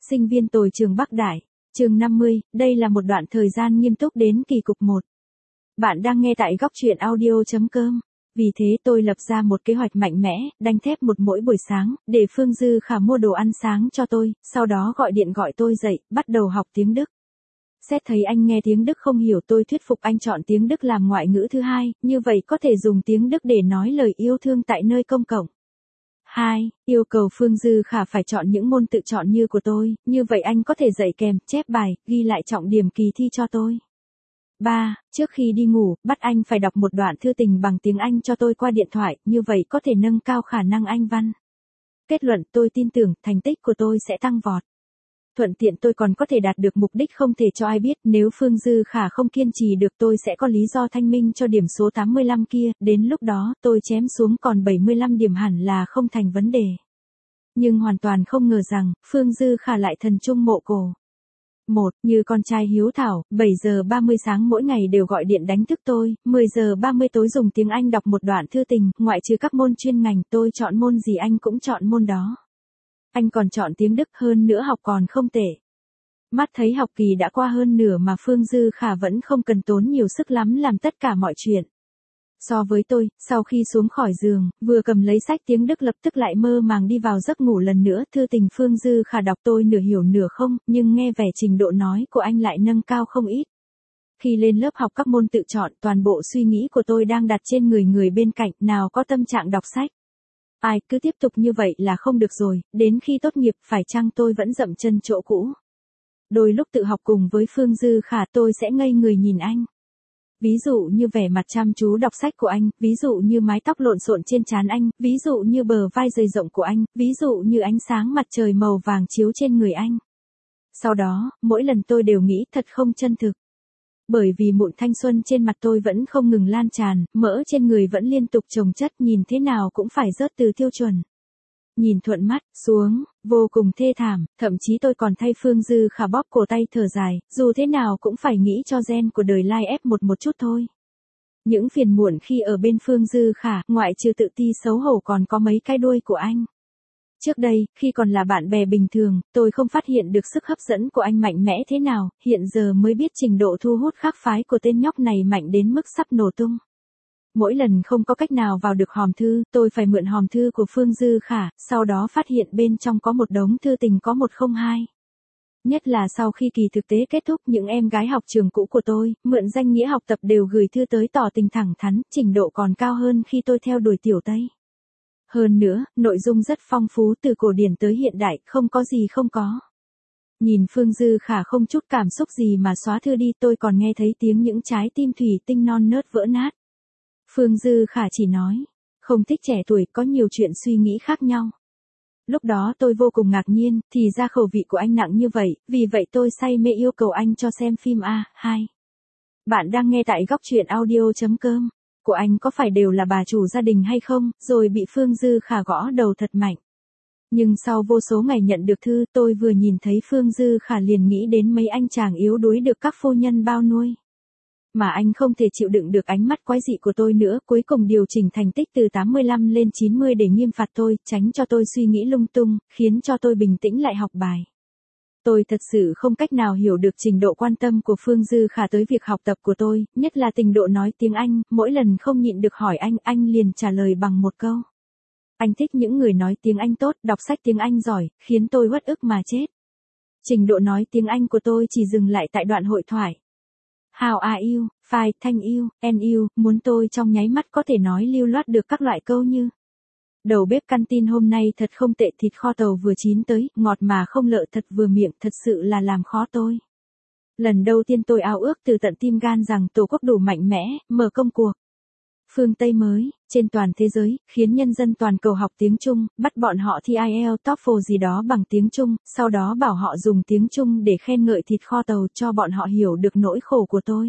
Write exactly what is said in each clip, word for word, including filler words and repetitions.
Sinh viên tồi trường Bắc Đại. Chương năm mươi, đây là một đoạn thời gian nghiêm túc đến kỳ cục một. Bạn đang nghe tại góc truyện audio chấm com. Vì thế tôi lập ra một kế hoạch mạnh mẽ, đanh thép một mỗi buổi sáng, để Phương Dư Khả mua đồ ăn sáng cho tôi, sau đó gọi điện gọi tôi dậy, bắt đầu học tiếng Đức. Xét thấy anh nghe tiếng Đức không hiểu, tôi thuyết phục anh chọn tiếng Đức làm ngoại ngữ thứ hai, như vậy có thể dùng tiếng Đức để nói lời yêu thương tại nơi công cộng. hai. Yêu cầu Phương Dư Khả phải chọn những môn tự chọn như của tôi, như vậy anh có thể dạy kèm, chép bài, ghi lại trọng điểm kỳ thi cho tôi. ba. Trước khi đi ngủ, bắt anh phải đọc một đoạn thư tình bằng tiếng Anh cho tôi qua điện thoại, như vậy có thể nâng cao khả năng Anh văn. Kết luận, tôi tin tưởng, thành tích của tôi sẽ tăng vọt. Thuận tiện tôi còn có thể đạt được mục đích không thể cho ai biết, nếu Phương Dư Khả không kiên trì được tôi sẽ có lý do thanh minh cho điểm số tám mươi lăm kia, đến lúc đó tôi chém xuống còn bảy mươi lăm điểm hẳn là không thành vấn đề. Nhưng hoàn toàn không ngờ rằng, Phương Dư Khả lại thần trung mộ cổ. một. Như con trai hiếu thảo, bảy giờ ba mươi sáng mỗi ngày đều gọi điện đánh thức tôi, mười giờ ba mươi tối dùng tiếng Anh đọc một đoạn thư tình, ngoại trừ các môn chuyên ngành tôi chọn môn gì anh cũng chọn môn đó. Anh còn chọn tiếng Đức, hơn nữa học còn không tệ. Mắt thấy học kỳ đã qua hơn nửa mà Phương Dư Khả vẫn không cần tốn nhiều sức lắm làm tất cả mọi chuyện. So với tôi, sau khi xuống khỏi giường, vừa cầm lấy sách tiếng Đức lập tức lại mơ màng đi vào giấc ngủ lần nữa. Thư tình Phương Dư Khả đọc tôi nửa hiểu nửa không, nhưng nghe vẻ trình độ nói của anh lại nâng cao không ít. Khi lên lớp học các môn tự chọn, toàn bộ suy nghĩ của tôi đang đặt trên người người bên cạnh, nào có tâm trạng đọc sách. Ai, cứ tiếp tục như vậy là không được rồi, đến khi tốt nghiệp phải chăng tôi vẫn dậm chân chỗ cũ. Đôi lúc tự học cùng với Phương Dư Khả tôi sẽ ngây người nhìn anh. Ví dụ như vẻ mặt chăm chú đọc sách của anh, ví dụ như mái tóc lộn xộn trên trán anh, ví dụ như bờ vai dày rộng của anh, ví dụ như ánh sáng mặt trời màu vàng chiếu trên người anh. Sau đó, mỗi lần tôi đều nghĩ thật không chân thực. Bởi vì mụn thanh xuân trên mặt tôi vẫn không ngừng lan tràn, mỡ trên người vẫn liên tục chồng chất, nhìn thế nào cũng phải rớt từ tiêu chuẩn. Nhìn thuận mắt, xuống, vô cùng thê thảm, thậm chí tôi còn thay Phương Dư Khả bóp cổ tay thở dài, dù thế nào cũng phải nghĩ cho gen của đời lai ép một một chút thôi. Những phiền muộn khi ở bên Phương Dư Khả, ngoại trừ tự ti xấu hổ còn có mấy cái đuôi của anh. Trước đây, khi còn là bạn bè bình thường, tôi không phát hiện được sức hấp dẫn của anh mạnh mẽ thế nào, hiện giờ mới biết trình độ thu hút khác phái của tên nhóc này mạnh đến mức sắp nổ tung. Mỗi lần không có cách nào vào được hòm thư, tôi phải mượn hòm thư của Phương Dư Khả, sau đó phát hiện bên trong có một đống thư tình có một không hai. Nhất là sau khi kỳ thực tế kết thúc, những em gái học trường cũ của tôi, mượn danh nghĩa học tập đều gửi thư tới tỏ tình thẳng thắn, trình độ còn cao hơn khi tôi theo đuổi tiểu Tây. Hơn nữa, nội dung rất phong phú từ cổ điển tới hiện đại, không có gì không có. Nhìn Phương Dư Khả không chút cảm xúc gì mà xóa thư đi, tôi còn nghe thấy tiếng những trái tim thủy tinh non nớt vỡ nát. Phương Dư Khả chỉ nói, không thích trẻ tuổi, có nhiều chuyện suy nghĩ khác nhau. Lúc đó tôi vô cùng ngạc nhiên, thì ra khẩu vị của anh nặng như vậy, vì vậy tôi say mê yêu cầu anh cho xem phim A, hai. Bạn đang nghe tại góc truyện audio chấm com. Của anh có phải đều là bà chủ gia đình hay không, rồi bị Phương Dư Khả gõ đầu thật mạnh. Nhưng sau vô số ngày nhận được thư, tôi vừa nhìn thấy Phương Dư Khả liền nghĩ đến mấy anh chàng yếu đuối được các phu nhân bao nuôi. Mà anh không thể chịu đựng được ánh mắt quái dị của tôi nữa, cuối cùng điều chỉnh thành tích từ tám mươi lăm lên chín mươi để nghiêm phạt tôi, tránh cho tôi suy nghĩ lung tung, khiến cho tôi bình tĩnh lại học bài. Tôi thật sự không cách nào hiểu được trình độ quan tâm của Phương Dư Khả tới việc học tập của tôi, nhất là trình độ nói tiếng Anh, mỗi lần không nhịn được hỏi anh, anh liền trả lời bằng một câu. Anh thích những người nói tiếng Anh tốt, đọc sách tiếng Anh giỏi, khiến tôi uất ức mà chết. Trình độ nói tiếng Anh của tôi chỉ dừng lại tại đoạn hội thoại. How are you, fine, thank you, and you, muốn tôi trong nháy mắt có thể nói lưu loát được các loại câu như: đầu bếp căn tin hôm nay thật không tệ, thịt kho tàu vừa chín tới, ngọt mà không lợ, thật vừa miệng, thật sự là làm khó tôi. Lần đầu tiên tôi ao ước từ tận tim gan rằng Tổ quốc đủ mạnh mẽ, mở công cuộc. Phương Tây mới, trên toàn thế giới, khiến nhân dân toàn cầu học tiếng Trung, bắt bọn họ thi ai eo, TOEFL gì đó bằng tiếng Trung, sau đó bảo họ dùng tiếng Trung để khen ngợi thịt kho tàu cho bọn họ hiểu được nỗi khổ của tôi.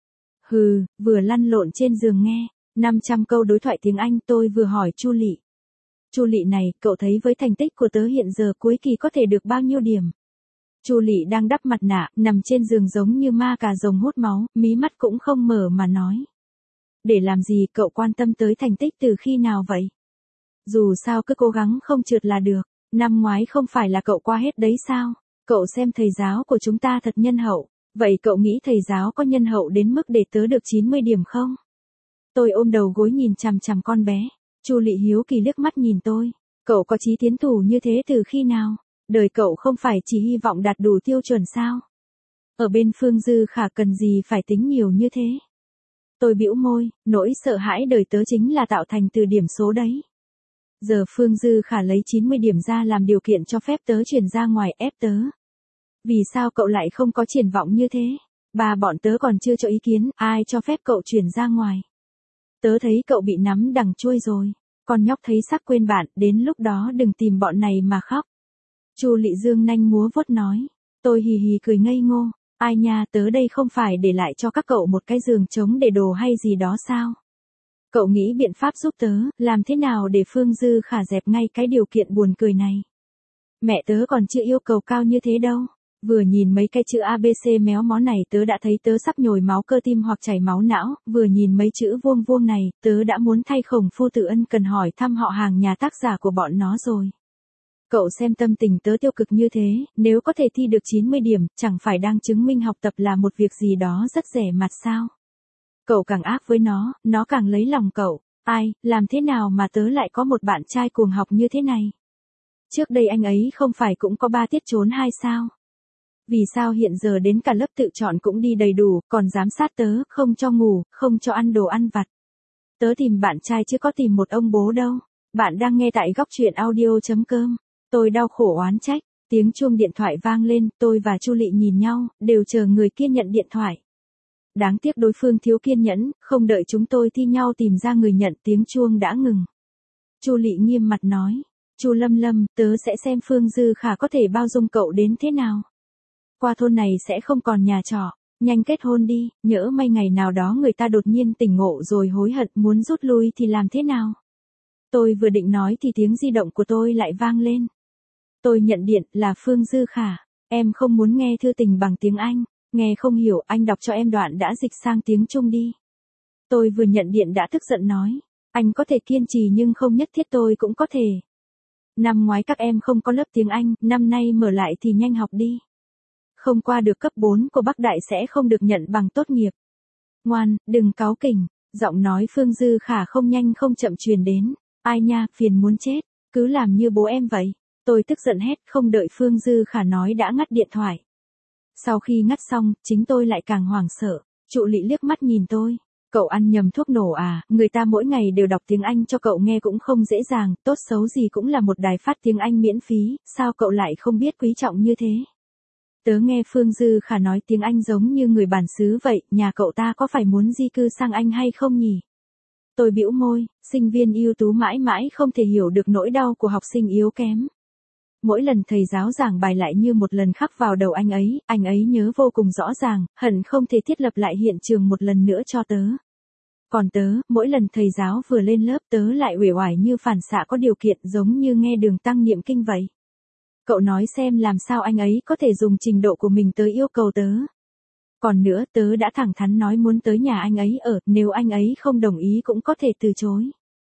Hừ, vừa lăn lộn trên giường nghe, năm trăm câu đối thoại tiếng Anh tôi vừa hỏi Chu Lị. Chu Lị này, cậu thấy với thành tích của tớ hiện giờ cuối kỳ có thể được bao nhiêu điểm? Chu Lị đang đắp mặt nạ, nằm trên giường giống như ma cà rồng hút máu, mí mắt cũng không mở mà nói. Để làm gì, cậu quan tâm tới thành tích từ khi nào vậy? Dù sao cứ cố gắng không trượt là được, năm ngoái không phải là cậu qua hết đấy sao? Cậu xem thầy giáo của chúng ta thật nhân hậu. Vậy cậu nghĩ thầy giáo có nhân hậu đến mức để tớ được chín mươi điểm không? Tôi ôm đầu gối nhìn chằm chằm con bé. Chu Lị hiếu kỳ liếc mắt nhìn tôi. Cậu có chí tiến thủ như thế từ khi nào? Đời cậu không phải chỉ hy vọng đạt đủ tiêu chuẩn sao? Ở bên Phương Dư Khả cần gì phải tính nhiều như thế? Tôi bĩu môi, nỗi sợ hãi đời tớ chính là tạo thành từ điểm số đấy. Giờ Phương Dư Khả lấy chín mươi điểm ra làm điều kiện cho phép tớ chuyển ra ngoài ép tớ. Vì sao cậu lại không có triển vọng như thế? Ba bọn tớ còn chưa cho ý kiến, ai cho phép cậu chuyển ra ngoài? Tớ thấy cậu bị nắm đằng chuôi rồi. Con nhóc thấy sắc quên bạn, đến lúc đó đừng tìm bọn này mà khóc. Chu Lị dương nanh múa vuốt nói. Tôi hì hì cười ngây ngô. Ai nha, tớ đây không phải để lại cho các cậu một cái giường trống để đồ hay gì đó sao? Cậu nghĩ biện pháp giúp tớ, làm thế nào để Phương Dư Khả dẹp ngay cái điều kiện buồn cười này? Mẹ tớ còn chưa yêu cầu cao như thế đâu. Vừa nhìn mấy cái chữ a bê xê méo mó này tớ đã thấy tớ sắp nhồi máu cơ tim hoặc chảy máu não, vừa nhìn mấy chữ vuông vuông này, tớ đã muốn thay Khổng Phu Tử ân cần hỏi thăm họ hàng nhà tác giả của bọn nó rồi. Cậu xem tâm tình tớ tiêu cực như thế, nếu có thể thi được chín mươi điểm, chẳng phải đang chứng minh học tập là một việc gì đó rất rẻ mạt sao? Cậu càng ác với nó, nó càng lấy lòng cậu. Ai, làm thế nào mà tớ lại có một bạn trai cuồng học như thế này? Trước đây anh ấy không phải cũng có ba tiết trốn hai sao? Vì sao hiện giờ đến cả lớp tự chọn cũng đi đầy đủ, còn giám sát tớ, không cho ngủ, không cho ăn đồ ăn vặt. Tớ tìm bạn trai chứ có tìm một ông bố đâu. Bạn đang nghe tại góc truyện audio chấm com. Tôi đau khổ oán trách, tiếng chuông điện thoại vang lên, tôi và Chu Lị nhìn nhau, đều chờ người kia nhận điện thoại. Đáng tiếc đối phương thiếu kiên nhẫn, không đợi chúng tôi thi nhau tìm ra người nhận, tiếng chuông đã ngừng. Chu Lị nghiêm mặt nói, Chu Lâm Lâm, tớ sẽ xem Phương Dư Khả có thể bao dung cậu đến thế nào. Qua thôn này sẽ không còn nhà trọ, nhanh kết hôn đi, nhỡ may ngày nào đó người ta đột nhiên tỉnh ngộ rồi hối hận muốn rút lui thì làm thế nào? Tôi vừa định nói thì tiếng di động của tôi lại vang lên. Tôi nhận điện, là Phương Dư Khả. Em không muốn nghe thư tình bằng tiếng Anh, nghe không hiểu, anh đọc cho em đoạn đã dịch sang tiếng Trung đi. Tôi vừa nhận điện đã tức giận nói, anh có thể kiên trì nhưng không nhất thiết tôi cũng có thể. Năm ngoái các em không có lớp tiếng Anh, năm nay mở lại thì nhanh học đi. Không qua được cấp bốn của Bắc Đại sẽ không được nhận bằng tốt nghiệp. Ngoan, đừng cáu kỉnh, giọng nói Phương Dư Khả không nhanh không chậm truyền đến. Ai nha, phiền muốn chết, cứ làm như bố em vậy. Tôi tức giận hét, không đợi Phương Dư Khả nói đã ngắt điện thoại. Sau khi ngắt xong, chính tôi lại càng hoảng sợ. Chu Lị liếc mắt nhìn tôi. Cậu ăn nhầm thuốc nổ à, người ta mỗi ngày đều đọc tiếng Anh cho cậu nghe cũng không dễ dàng, tốt xấu gì cũng là một đài phát tiếng Anh miễn phí, sao cậu lại không biết quý trọng như thế? Tớ nghe Phương Dư Khả nói tiếng Anh giống như người bản xứ vậy, nhà cậu ta có phải muốn di cư sang Anh hay không nhỉ? Tôi bĩu môi, sinh viên ưu tú mãi mãi không thể hiểu được nỗi đau của học sinh yếu kém. Mỗi lần thầy giáo giảng bài lại như một lần khắc vào đầu anh ấy, anh ấy nhớ vô cùng rõ ràng, hận không thể thiết lập lại hiện trường một lần nữa cho tớ. Còn tớ, mỗi lần thầy giáo vừa lên lớp tớ lại uể oải như phản xạ có điều kiện giống như nghe Đường Tăng niệm kinh vậy. Cậu nói xem làm sao anh ấy có thể dùng trình độ của mình tới yêu cầu tớ. Còn nữa tớ đã thẳng thắn nói muốn tới nhà anh ấy ở, nếu anh ấy không đồng ý cũng có thể từ chối.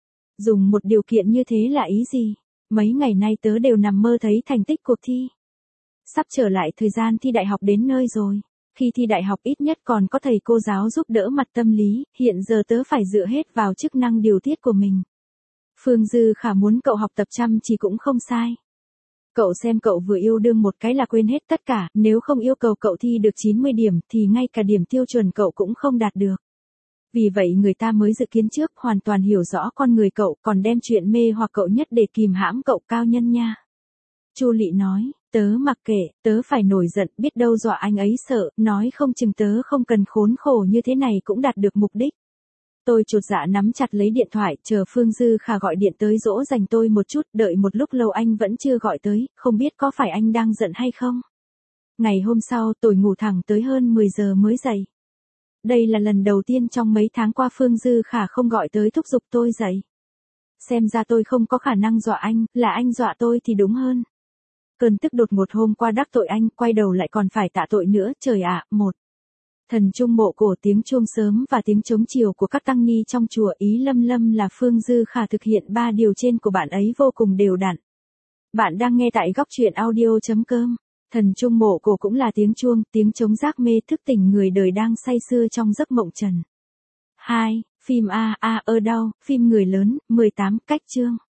Dùng một điều kiện như thế là ý gì? Mấy ngày nay tớ đều nằm mơ thấy thành tích cuộc thi. Sắp trở lại thời gian thi đại học đến nơi rồi. Khi thi đại học ít nhất còn có thầy cô giáo giúp đỡ mặt tâm lý, hiện giờ tớ phải dựa hết vào chức năng điều tiết của mình. Phương Dư Khả muốn cậu học tập chăm chỉ cũng không sai. Cậu xem cậu vừa yêu đương một cái là quên hết tất cả, nếu không yêu cầu cậu thi được chín mươi điểm thì ngay cả điểm tiêu chuẩn cậu cũng không đạt được. Vì vậy người ta mới dự kiến trước, hoàn toàn hiểu rõ con người cậu, còn đem chuyện mê hoặc cậu nhất để kìm hãm cậu cao nhân nha. Chu Lị nói, tớ mặc kệ, tớ phải nổi giận, biết đâu dọa anh ấy sợ, nói không chừng tớ không cần khốn khổ như thế này cũng đạt được mục đích. Tôi chột dạ nắm chặt lấy điện thoại, chờ Phương Dư Khả gọi điện tới dỗ dành tôi một chút, đợi một lúc lâu anh vẫn chưa gọi tới, không biết có phải anh đang giận hay không. Ngày hôm sau tôi ngủ thẳng tới hơn mười giờ mới dậy. Đây là lần đầu tiên trong mấy tháng qua Phương Dư Khả không gọi tới thúc giục tôi dậy. Xem ra tôi không có khả năng dọa anh, là anh dọa tôi thì đúng hơn. Cơn tức đột ngột hôm qua đắc tội anh, quay đầu lại còn phải tạ tội nữa, trời ạ, một. Thần trung mộ cổ, tiếng chuông sớm và tiếng trống chiều của các tăng ni trong chùa, ý Lâm Lâm là Phương Dư Khả thực hiện ba điều trên của bạn ấy vô cùng đều đặn. Bạn đang nghe tại góc truyện audio chấm com. Thần chuông mộ cổ cũng là tiếng chuông, tiếng trống rác mê thức tỉnh người đời đang say sưa trong giấc mộng trần. hai. Phim A A ở đâu, phim người lớn, mười tám cách chương.